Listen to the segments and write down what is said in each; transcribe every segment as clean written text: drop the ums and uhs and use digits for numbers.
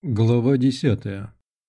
Глава 10.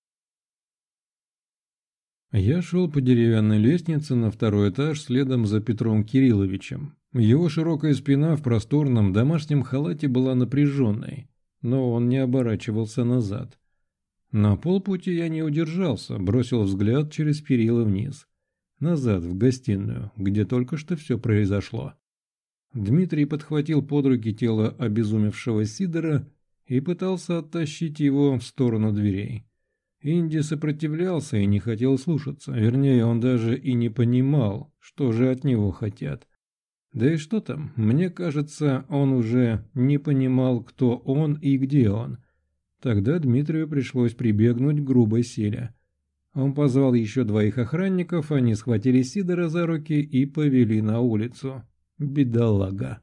Я шел по деревянной лестнице на второй этаж следом за Петром Кирилловичем. Его широкая спина в просторном домашнем халате была напряженной, но он не оборачивался назад. На полпути я не удержался, бросил взгляд через перила вниз. Назад, в гостиную, где только что все произошло. Дмитрий подхватил под руки тело обезумевшего Сидора и пытался оттащить его в сторону дверей. Инди сопротивлялся и не хотел слушаться, вернее, он даже и не понимал, что же от него хотят. Да и что там, мне кажется, он уже не понимал, кто он и где он. Тогда Дмитрию пришлось прибегнуть к грубой силе. Он позвал еще двоих охранников, они схватили Сидора за руки и повели на улицу. Бедолага.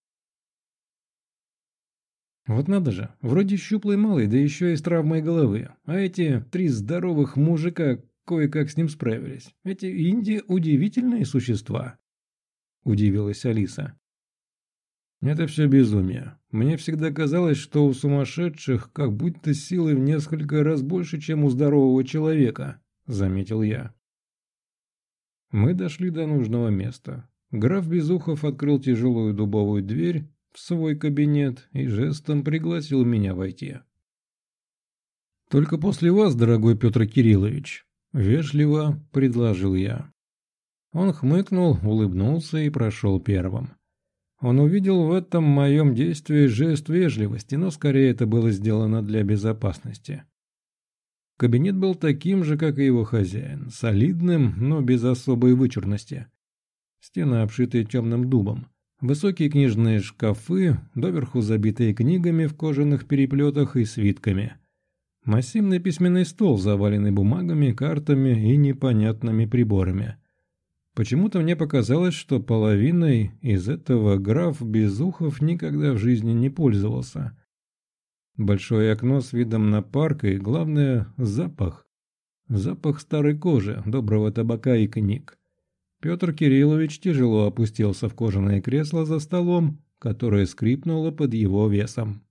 Вот надо же, вроде щуплый малый, да еще и с травмой головы. А эти три здоровых мужика кое-как с ним справились. Эти инди удивительные существа. Удивилась Алиса. Это все безумие. Мне всегда казалось, что у сумасшедших как будто силы в несколько раз больше, чем у здорового человека, заметил я. Мы дошли до нужного места. Граф Безухов открыл тяжелую дубовую дверь в свой кабинет и жестом пригласил меня войти. «Только после вас, дорогой Петр Кириллович», — вежливо предложил я. Он хмыкнул, улыбнулся и прошел первым. Он увидел в этом моем действии жест вежливости, но скорее это было сделано для безопасности. Кабинет был таким же, как и его хозяин, солидным, но без особой вычурности. Стены обшитые темным дубом. Высокие книжные шкафы, доверху забитые книгами в кожаных переплетах и свитками. Массивный письменный стол, заваленный бумагами, картами и непонятными приборами. Почему-то мне показалось, что половиной из этого граф Безухов никогда в жизни не пользовался. Большое окно с видом на парк и, главное, запах. Запах старой кожи, доброго табака и книг. Петр Кириллович тяжело опустился в кожаное кресло за столом, которое скрипнуло под его весом.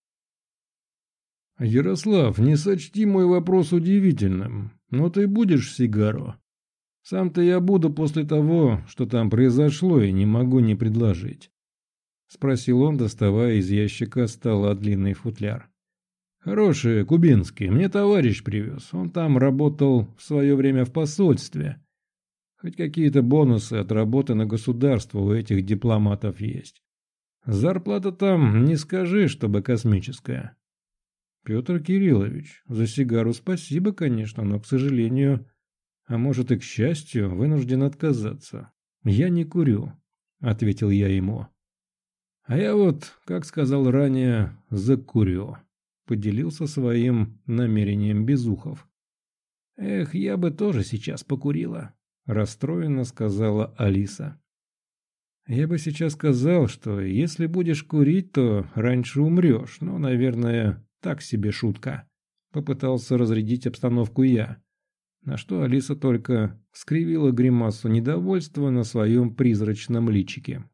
«Ярослав, не сочти мой вопрос удивительным, но ты будешь сигару? Сам-то я буду после того, что там произошло, и не могу не предложить», — спросил он, доставая из ящика стола длинный футляр. «Хорошие, кубинские, мне товарищ привез, он там работал в свое время в посольстве». Хоть какие-то бонусы от работы на государство у этих дипломатов есть. Зарплата там, не скажи, чтобы космическая. Петр Кириллович, за сигару спасибо, конечно, но, к сожалению, а может и к счастью, вынужден отказаться. Я не курю, ответил я ему. А я вот, как сказал ранее, закурю, поделился своим намерением Безухов. Эх, я бы тоже сейчас покурила. Расстроенно сказала Алиса. «Я бы сейчас сказал, что если будешь курить, то раньше умрешь, но, наверное, так себе шутка». Попытался разрядить обстановку я, на что Алиса только скривила гримасу недовольства на своем призрачном личике.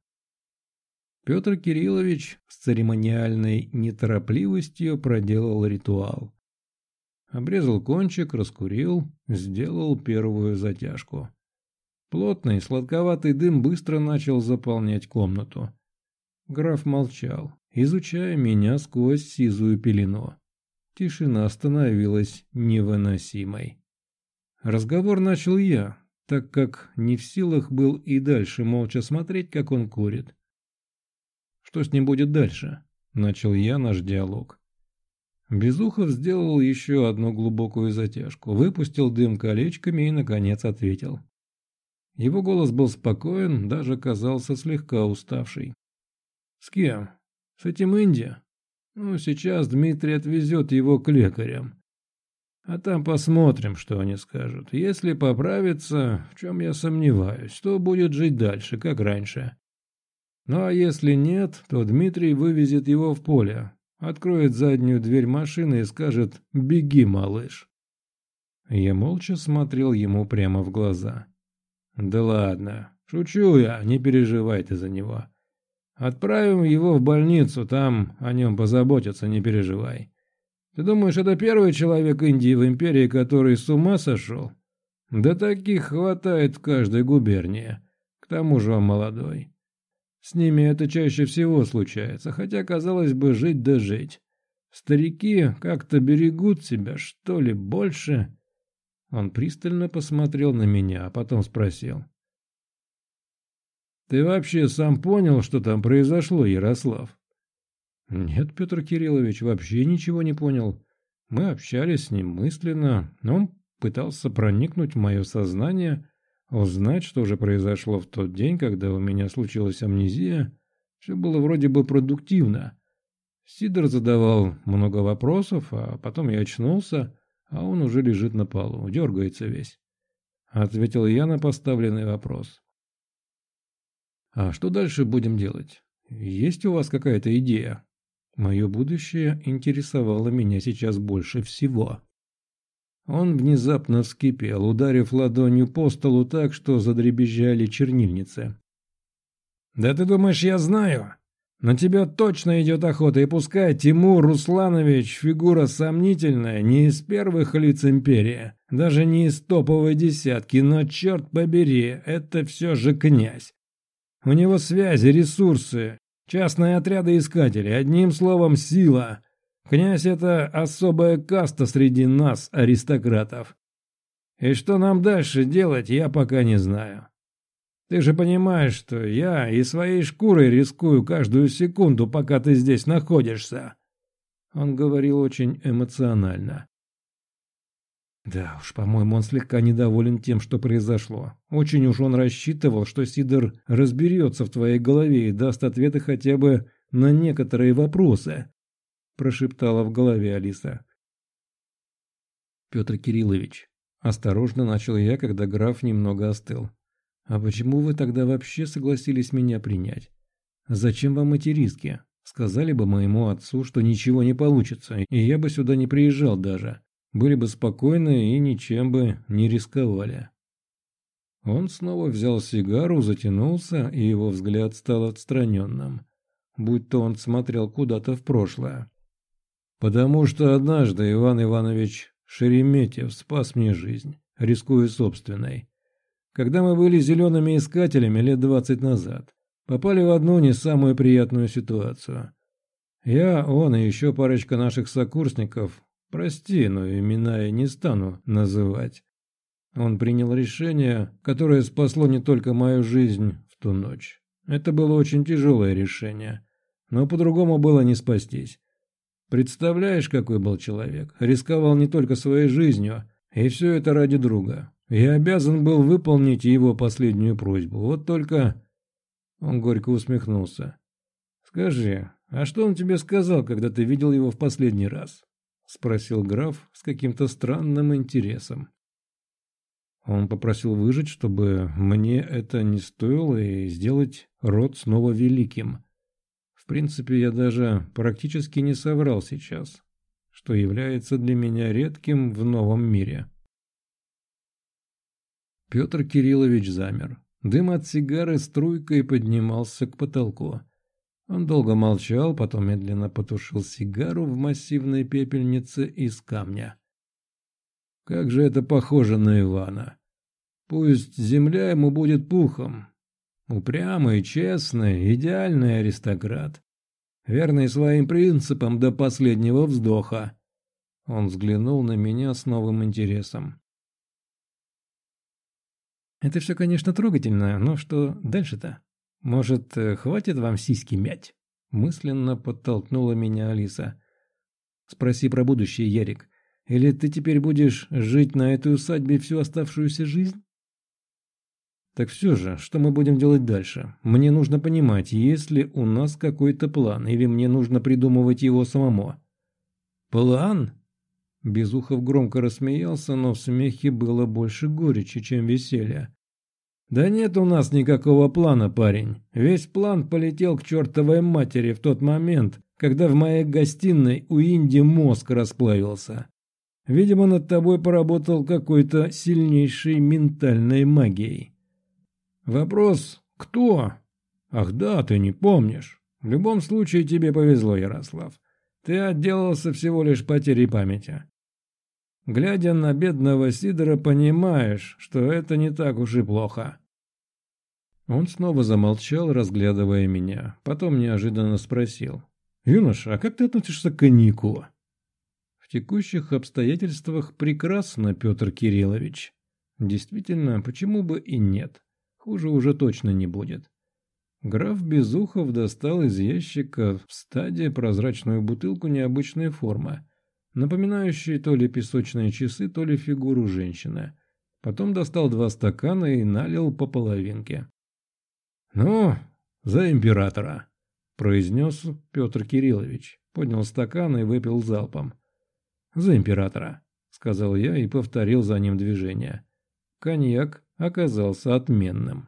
Петр Кириллович с церемониальной неторопливостью проделал ритуал. Обрезал кончик, раскурил, сделал первую затяжку. Плотный, сладковатый дым быстро начал заполнять комнату. Граф молчал, изучая меня сквозь сизую пелену. Тишина становилась невыносимой. Разговор начал я, так как не в силах был и дальше молча смотреть, как он курит. «Что с ним будет дальше?» – начал я наш диалог. Безухов сделал еще одну глубокую затяжку, выпустил дым колечками и, наконец, ответил. Его голос был спокоен, даже казался слегка уставший. «С кем? С этим Инди? Ну, сейчас Дмитрий отвезет его к лекарям. А там посмотрим, что они скажут. Если поправится, в чем я сомневаюсь, то будет жить дальше, как раньше. Ну, а если нет, то Дмитрий вывезет его в поле, откроет заднюю дверь машины и скажет «Беги, малыш». Я молча смотрел ему прямо в глаза. «Да ладно, шучу я, не переживай ты за него. Отправим его в больницу, там о нем позаботятся, не переживай. Ты думаешь, это первый человек Индии в империи, который с ума сошел? Да таких хватает в каждой губернии. К тому же он молодой. С ними это чаще всего случается, хотя, казалось бы, жить да жить. Старики как-то берегут себя, что ли, больше. Он пристально посмотрел на меня, а потом спросил. Ты вообще сам понял, что там произошло, Ярослав? Нет, Петр Кириллович, вообще ничего не понял. Мы общались с ним мысленно, но он пытался проникнуть в мое сознание, узнать, что же произошло в тот день, когда у меня случилась амнезия. Все было вроде бы продуктивно. Сидор задавал много вопросов, а потом я очнулся, а он уже лежит на полу, дергается весь. Ответил я на поставленный вопрос. А что дальше будем делать? Есть у вас какая-то идея? Мое будущее интересовало меня сейчас больше всего. Он внезапно вскипел, ударив ладонью по столу так, что задребезжали чернильницы. «Да ты думаешь, я знаю? На тебя точно идет охота, и пускай Тимур Русланович фигура сомнительная, не из первых лиц империи, даже не из топовой десятки, но, черт побери, это все же князь. У него связи, ресурсы, частные отряды искателей, одним словом, сила. Князь — это особая каста среди нас, аристократов. И что нам дальше делать, я пока не знаю. Ты же понимаешь, что я и своей шкурой рискую каждую секунду, пока ты здесь находишься. Он говорил очень эмоционально. Да уж, по-моему, он слегка недоволен тем, что произошло. Очень уж он рассчитывал, что Сидор разберется в твоей голове и даст ответы хотя бы на некоторые вопросы, прошептала в голове Алиса. Петр Кириллович, осторожно начал я, когда граф немного остыл. А почему вы тогда вообще согласились меня принять? Зачем вам эти риски? Сказали бы моему отцу, что ничего не получится, и я бы сюда не приезжал даже. Были бы спокойны и ничем бы не рисковали. Он снова взял сигару, затянулся, и его взгляд стал отстраненным, будто он смотрел куда-то в прошлое. «Потому что однажды Иван Иванович Шереметьев спас мне жизнь, рискуя собственной. Когда мы были зелеными искателями лет 20 назад, попали в одну не самую приятную ситуацию. Я, он и еще парочка наших сокурсников, прости, но имена я не стану называть. Он принял решение, которое спасло не только мою жизнь в ту ночь. Это было очень тяжелое решение, но по-другому было не спастись. Представляешь, какой был человек? Рисковал не только своей жизнью, и все это ради друга. Я обязан был выполнить его последнюю просьбу. Вот только...» Он горько усмехнулся. «Скажи, а что он тебе сказал, когда ты видел его в последний раз?» Спросил граф с каким-то странным интересом. Он попросил выжить, чтобы мне это не стоило, и сделать род снова великим. В принципе, я даже практически не соврал сейчас, что является для меня редким в новом мире. Петр Кириллович замер. Дым от сигары струйкой поднимался к потолку. Он долго молчал, потом медленно потушил сигару в массивной пепельнице из камня. Как же это похоже на Ивана. Пусть земля ему будет пухом. Упрямый, честный, идеальный аристократ. Верный своим принципам до последнего вздоха. Он взглянул на меня с новым интересом. «Это все, конечно, трогательно, но что дальше-то? Может, хватит вам сиськи мять?» Мысленно подтолкнула меня Алиса. «Спроси про будущее, Ярик. Или ты теперь будешь жить на этой усадьбе всю оставшуюся жизнь?» «Так все же, что мы будем делать дальше? Мне нужно понимать, есть ли у нас какой-то план, или мне нужно придумывать его самому». «План?» Безухов громко рассмеялся, но в смехе было больше горечи, чем веселья. «Да нет у нас никакого плана, парень. Весь план полетел к чертовой матери в тот момент, когда в моей гостиной у Инди мозг расплавился. Видимо, над тобой поработал какой-то сильнейшей ментальной магией. Вопрос «кто?» Ах да, ты не помнишь. В любом случае тебе повезло, Ярослав. Ты отделался всего лишь потерей памяти. Глядя на бедного Сидора, понимаешь, что это не так уж и плохо». Он снова замолчал, разглядывая меня. Потом неожиданно спросил: «Юноша, а как ты относишься к коньяку?» «В текущих обстоятельствах прекрасно, Петр Кириллович. Действительно, почему бы и нет? Хуже уже точно не будет». Граф Безухов достал из ящика в стаде прозрачную бутылку необычной формы, напоминающей то ли песочные часы, то ли фигуру женщины. Потом достал 2 стакана и налил по половинке. «Ну, за императора», — произнес Петр Кириллович, поднял стакан и выпил залпом. «За императора», — сказал я и повторил за ним движение. Коньяк оказался отменным.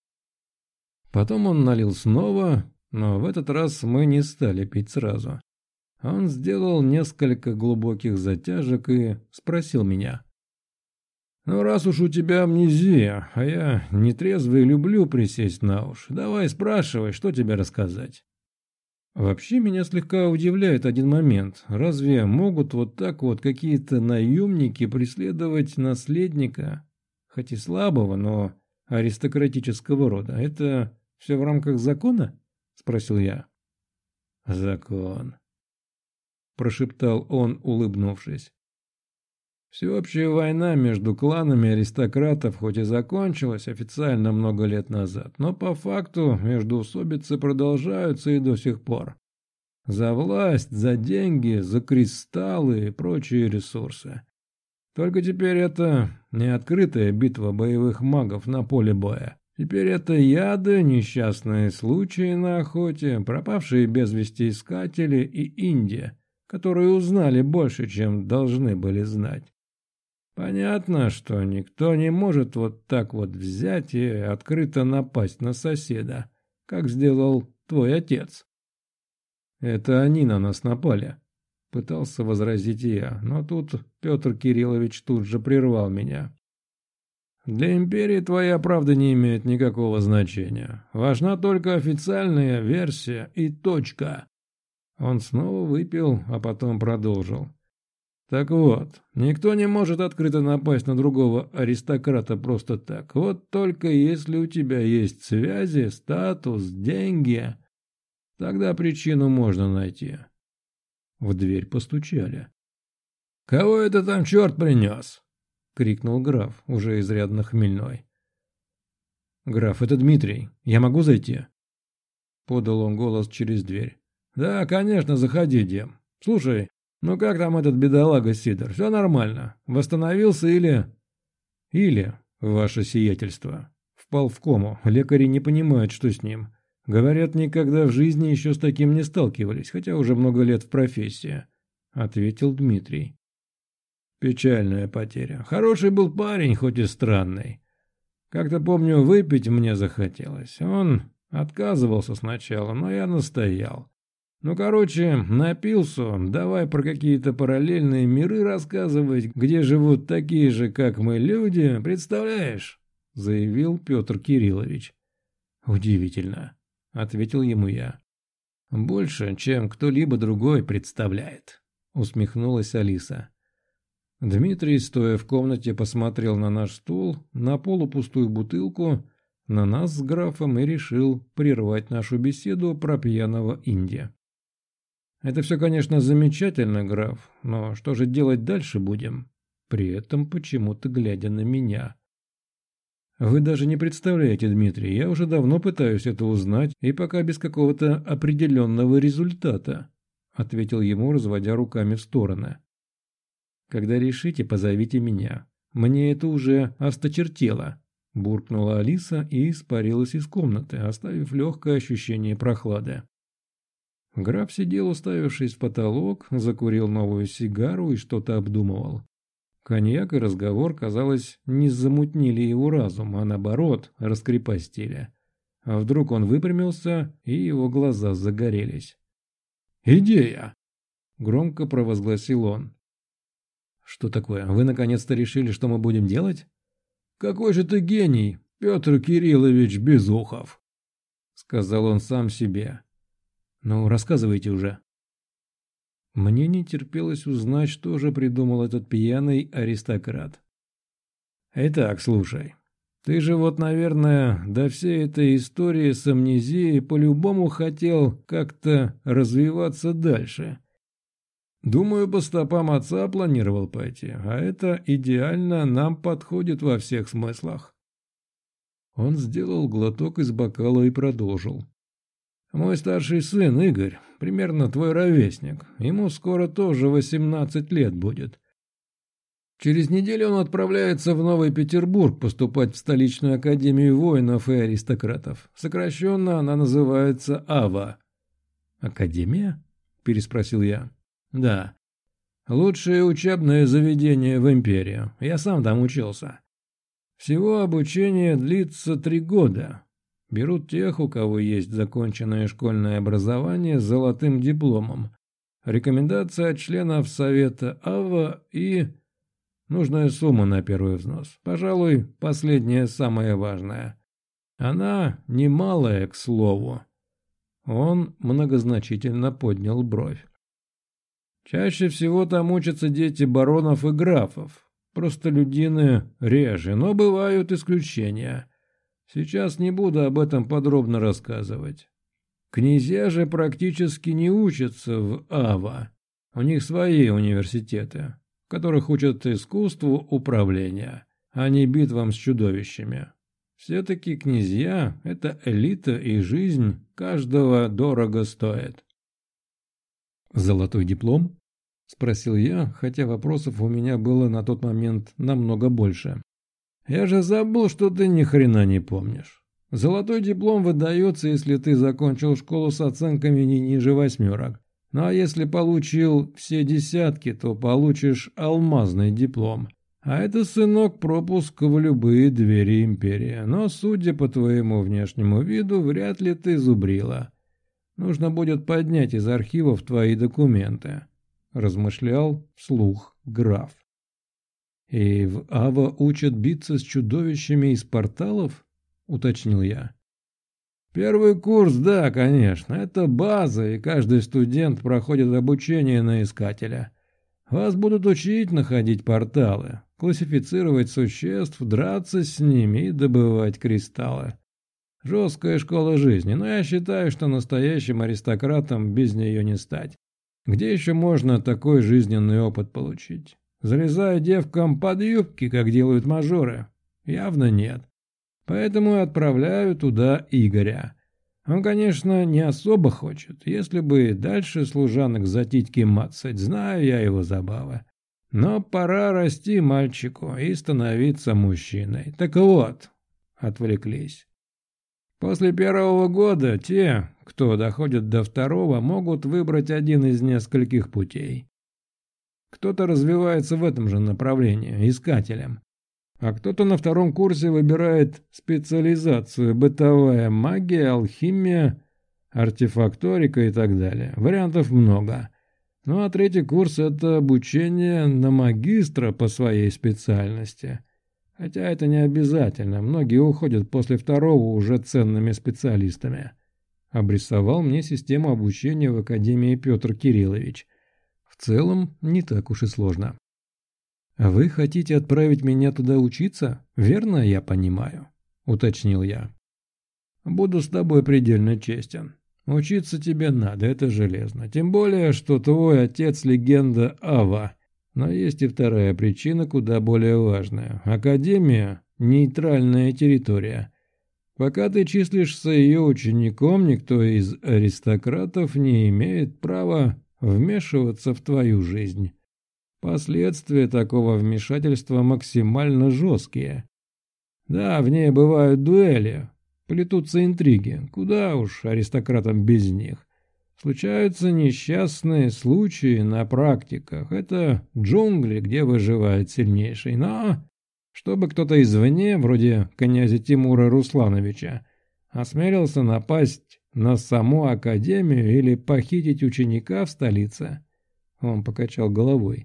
Потом он налил снова, но в этот раз мы не стали пить сразу. Он сделал несколько глубоких затяжек и спросил меня: «Ну, раз уж у тебя амнезия, а я нетрезвый люблю присесть на уши, давай спрашивай, что тебе рассказать». Вообще меня слегка удивляет один момент. Разве могут вот так вот какие-то наемники преследовать наследника, хоть и слабого, но аристократического рода? Это все в рамках закона?» — спросил я. «Закон», — прошептал он, улыбнувшись. «Всеобщая война между кланами аристократов хоть и закончилась официально много лет назад, но по факту междоусобицы продолжаются и до сих пор. За власть, за деньги, за кристаллы и прочие ресурсы. Только теперь это не открытая битва боевых магов на поле боя. Теперь это яды, несчастные случаи на охоте, пропавшие без вести искатели и Индия, которые узнали больше, чем должны были знать. Понятно, что никто не может вот так вот взять и открыто напасть на соседа, как сделал твой отец». «Это они на нас напали», — пытался возразить я, но тут Петр Кириллович тут же прервал меня. «Для империи твоя правда не имеет никакого значения. Важна только официальная версия и точка». Он снова выпил, а потом продолжил. «Так вот, никто не может открыто напасть на другого аристократа просто так. Вот только если у тебя есть связи, статус, деньги, тогда причину можно найти». В дверь постучали. «Кого это там черт принес?» — крикнул граф, уже изрядно хмельной. «Граф, это Дмитрий. Я могу зайти?» Подал он голос через дверь. «Да, конечно, заходи, Дем. Слушай, ну как там этот бедолага Сидор? Все нормально? Восстановился или...» «Или, ваше сиятельство. Впал в кому. Лекари не понимают, что с ним. Говорят, никогда в жизни еще с таким не сталкивались, хотя уже много лет в профессии», — ответил Дмитрий. «Печальная потеря. Хороший был парень, хоть и странный. Как-то помню, выпить мне захотелось. Он отказывался сначала, но я настоял. Ну, короче, напился, давай про какие-то параллельные миры рассказывать, где живут такие же, как мы, люди, представляешь?» — заявил Петр Кириллович. «Удивительно», — ответил ему я. «Больше, чем кто-либо другой представляет», — усмехнулась Алиса. Дмитрий, стоя в комнате, посмотрел на наш стул, на полупустую бутылку, на нас с графом и решил прервать нашу беседу про пьяного Индия. «Это все, конечно, замечательно, граф, но что же делать дальше будем?» При этом почему-то глядя на меня. «Вы даже не представляете, Дмитрий, я уже давно пытаюсь это узнать, и пока без какого-то определенного результата», ответил ему, разводя руками в стороны. «Когда решите, позовите меня. Мне это уже осточертело», буркнула Алиса и испарилась из комнаты, оставив легкое ощущение прохлады. Граф сидел, уставившись в потолок, закурил новую сигару и что-то обдумывал. Коньяк и разговор, казалось, не замутнили его разум, а наоборот, раскрепостили. А вдруг он выпрямился, и его глаза загорелись. «Идея!» — громко провозгласил он. «Что такое? Вы наконец-то решили, что мы будем делать?» «Какой же ты гений, Петр Кириллович Безухов!» — сказал он сам себе. «Ну, рассказывайте уже». Мне не терпелось узнать, что же придумал этот пьяный аристократ. «Итак, слушай. Ты же вот, наверное, до всей этой истории с амнезией по-любому хотел как-то развиваться дальше. Думаю, по стопам отца планировал пойти, а это идеально нам подходит во всех смыслах». Он сделал глоток из бокала и продолжил. «Мой старший сын, Игорь, примерно твой ровесник. Ему скоро тоже 18 лет будет. Через неделю он отправляется в Новый Петербург поступать в столичную академию воинов и аристократов. Сокращенно она называется АВА». «Академия?» – переспросил я. «Да. Лучшее учебное заведение в империи. Я сам там учился. Всего обучение длится 3 года. Берут тех, у кого есть законченное школьное образование с золотым дипломом, рекомендация от членов совета АВА и нужная сумма на первый взнос. Пожалуй, последняя самая важная. Она немалая, к слову». Он многозначительно поднял бровь. «Чаще всего там учатся дети баронов и графов. Простолюдины реже, но бывают исключения. Сейчас не буду об этом подробно рассказывать. Князья же практически не учатся в АВА. У них свои университеты, в которых учат искусству управления, а не битвам с чудовищами. Все-таки князья – это элита, и жизнь каждого дорого стоит». «Золотой диплом?» – спросил я, хотя вопросов у меня было на тот момент намного больше. «Я же забыл, что ты ни хрена не помнишь. Золотой диплом выдается, если ты закончил школу с оценками не ниже 8. Ну а если получил все 10, то получишь алмазный диплом. А это, сынок, пропуск в любые двери империи. Но, судя по твоему внешнему виду, вряд ли ты зубрила. Нужно будет поднять из архивов твои документы», – размышлял вслух граф. «И в АВА учат биться с чудовищами из порталов?» – уточнил я. «Первый курс, да, конечно, это база, и каждый студент проходит обучение на искателя. Вас будут учить находить порталы, классифицировать существ, драться с ними и добывать кристаллы. Жесткая школа жизни, но я считаю, что настоящим аристократом без нее не стать. Где еще можно такой жизненный опыт получить? Залезая девкам под юбки, как делают мажоры? Явно нет. Поэтому и отправляю туда Игоря. Он, конечно, не особо хочет. Если бы дальше служанок за титьки мацать, знаю я его забавы. Но пора расти мальчику и становиться мужчиной. Так вот, отвлеклись. После 1-го года те, кто доходит до 2-го, могут выбрать один из нескольких путей. Кто-то развивается в этом же направлении, искателем. А кто-то на 2-м курсе выбирает специализацию: бытовая магия, алхимия, артефакторика и так далее. Вариантов много. Ну а 3-й курс – это обучение на магистра по своей специальности. Хотя это не обязательно, многие уходят после 2-го уже ценными специалистами. Обрисовал мне систему обучения в Академии Петр Кириллович. В целом, не так уж и сложно. «А вы хотите отправить меня туда учиться? Верно я понимаю?» – уточнил я. «Буду с тобой предельно честен. Учиться тебе надо, это железно. Тем более, что твой отец – легенда АВА. Но есть и вторая причина, куда более важная. Академия – нейтральная территория. Пока ты числишься ее учеником, никто из аристократов не имеет права вмешиваться в твою жизнь. Последствия такого вмешательства максимально жесткие. Да, в ней бывают дуэли, плетутся интриги, куда уж аристократам без них. Случаются несчастные случаи на практиках. Это джунгли, где выживает сильнейший. Но чтобы кто-то извне, вроде князя Тимура Руслановича, осмелился напасть на саму академию или похитить ученика в столице, он покачал головой.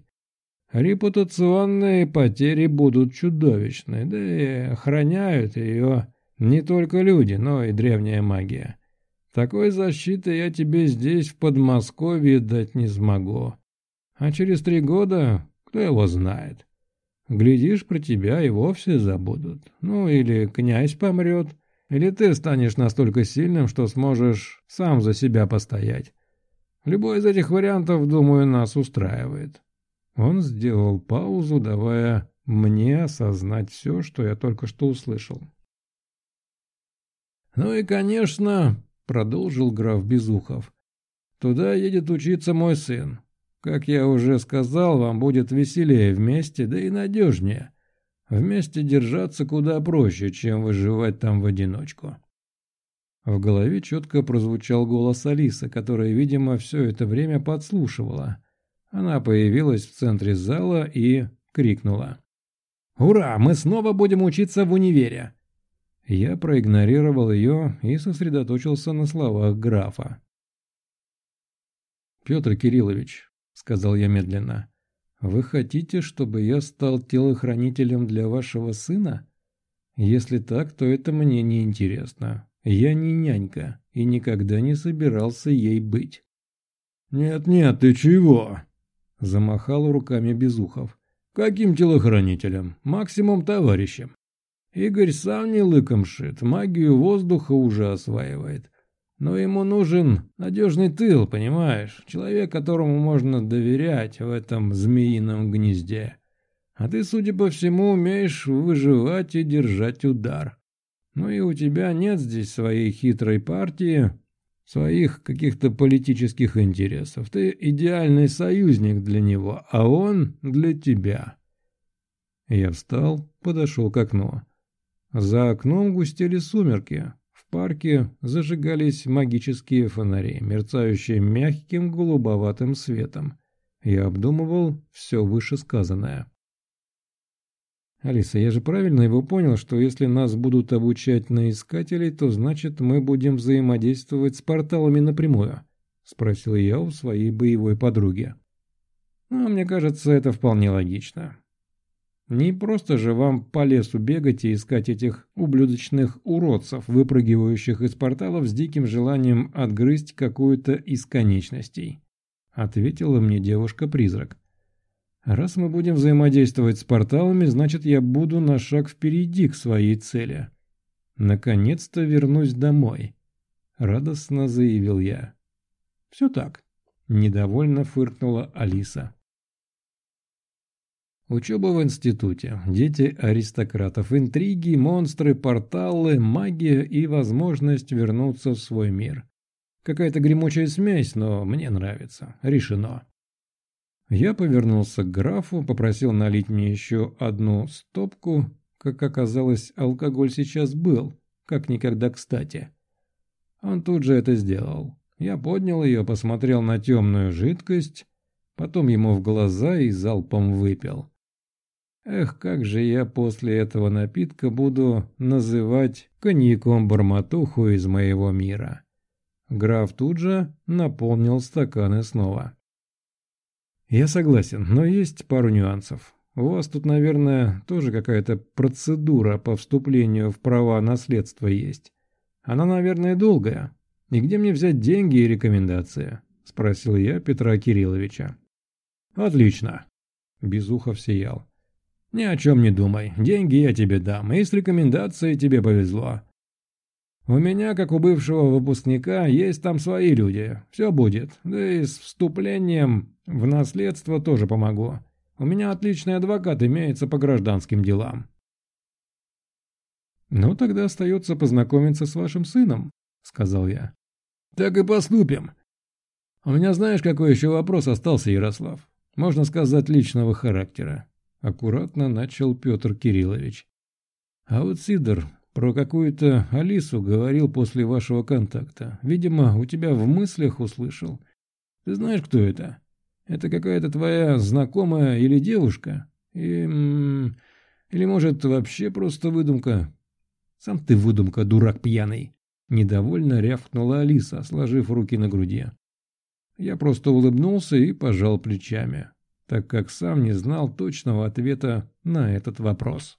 Репутационные потери будут чудовищны, да и охраняют ее не только люди, но и древняя магия. Такой защиты я тебе здесь, в Подмосковье, дать не смогу. А через 3 года, кто его знает. Глядишь, про тебя и вовсе забудут. Ну, или князь помрет, или ты станешь настолько сильным, что сможешь сам за себя постоять. Любой из этих вариантов, думаю, нас устраивает». Он сделал паузу, давая мне осознать все, что я только что услышал. «Ну и, конечно, — продолжил граф Безухов, — туда едет учиться мой сын. Как я уже сказал, вам будет веселее вместе, да и надежнее. Вместе держаться куда проще, чем выживать там в одиночку». В голове четко прозвучал голос Алисы, которая, видимо, все это время подслушивала. Она появилась в центре зала и крикнула: «Ура! Мы снова будем учиться в универе!» Я проигнорировал ее и сосредоточился на словах графа. «Петр Кириллович», — сказал я медленно, — «вы хотите, чтобы я стал телохранителем для вашего сына? Если так, то это мне не интересно. Я не нянька и никогда не собирался ей быть». «Нет-нет, ты чего?» — замахал руками Безухов. «Каким телохранителем? Максимум товарищем. Игорь сам не лыком шит, магию воздуха уже осваивает. Но ему нужен надежный тыл, понимаешь? Человек, которому можно доверять в этом змеином гнезде. А ты, судя по всему, умеешь выживать и держать удар. Ну и у тебя нет здесь своей хитрой партии, своих каких-то политических интересов. Ты идеальный союзник для него, а он для тебя». Я встал, подошел к окну. За окном густели сумерки. В парке зажигались магические фонари, мерцающие мягким голубоватым светом. Я обдумывал все вышесказанное. «Алиса, я же правильно его понял, что если нас будут обучать на искателей, то значит мы будем взаимодействовать с порталами напрямую?» — спросил я у своей боевой подруги. «Ну, мне кажется, это вполне логично. Не просто же вам по лесу бегать и искать этих ублюдочных уродцев, выпрыгивающих из порталов с диким желанием отгрызть какую-то из конечностей», — ответила мне девушка-призрак. «Раз мы будем взаимодействовать с порталами, значит, я буду на шаг впереди к своей цели. Наконец-то вернусь домой», — радостно заявил я. «Все так», — недовольно фыркнула Алиса. Учеба в институте, дети аристократов, интриги, монстры, порталы, магия и возможность вернуться в свой мир. Какая-то гремучая смесь, но мне нравится. Решено. Я повернулся к графу, попросил налить мне еще одну стопку. Как оказалось, алкоголь сейчас был, как никогда кстати. Он тут же это сделал. Я поднял ее, посмотрел на темную жидкость, потом ему в глаза и залпом выпил. Эх, как же я после этого напитка буду называть коньяком-бормотуху из моего мира. Граф тут же наполнил стаканы снова. «Я согласен, но есть пару нюансов. У вас тут, наверное, тоже какая-то процедура по вступлению в права наследства есть. Она, наверное, долгая. И где мне взять деньги и рекомендации?» — спросил я Петра Кирилловича. «Отлично!» — Безухов сиял. «Ни о чем не думай. Деньги я тебе дам, и с рекомендацией тебе повезло. У меня, как у бывшего выпускника, есть там свои люди. Все будет. Да и с вступлением в наследство тоже помогу. У меня отличный адвокат имеется по гражданским делам». «Ну, тогда остается познакомиться с вашим сыном», — сказал я. «Так и поступим. У меня знаешь, какой еще вопрос остался, Ярослав? Можно сказать, личного характера». Аккуратно начал Петр Кириллович. «А вот Сидор про какую-то Алису говорил после вашего контакта. Видимо, у тебя в мыслях услышал. Ты знаешь, кто это? Это какая-то твоя знакомая или девушка? Или, может, вообще просто выдумка?» «Сам ты выдумка, дурак пьяный!» Недовольно рявкнула Алиса, сложив руки на груди. Я просто улыбнулся и пожал плечами, так как сам не знал точного ответа на этот вопрос.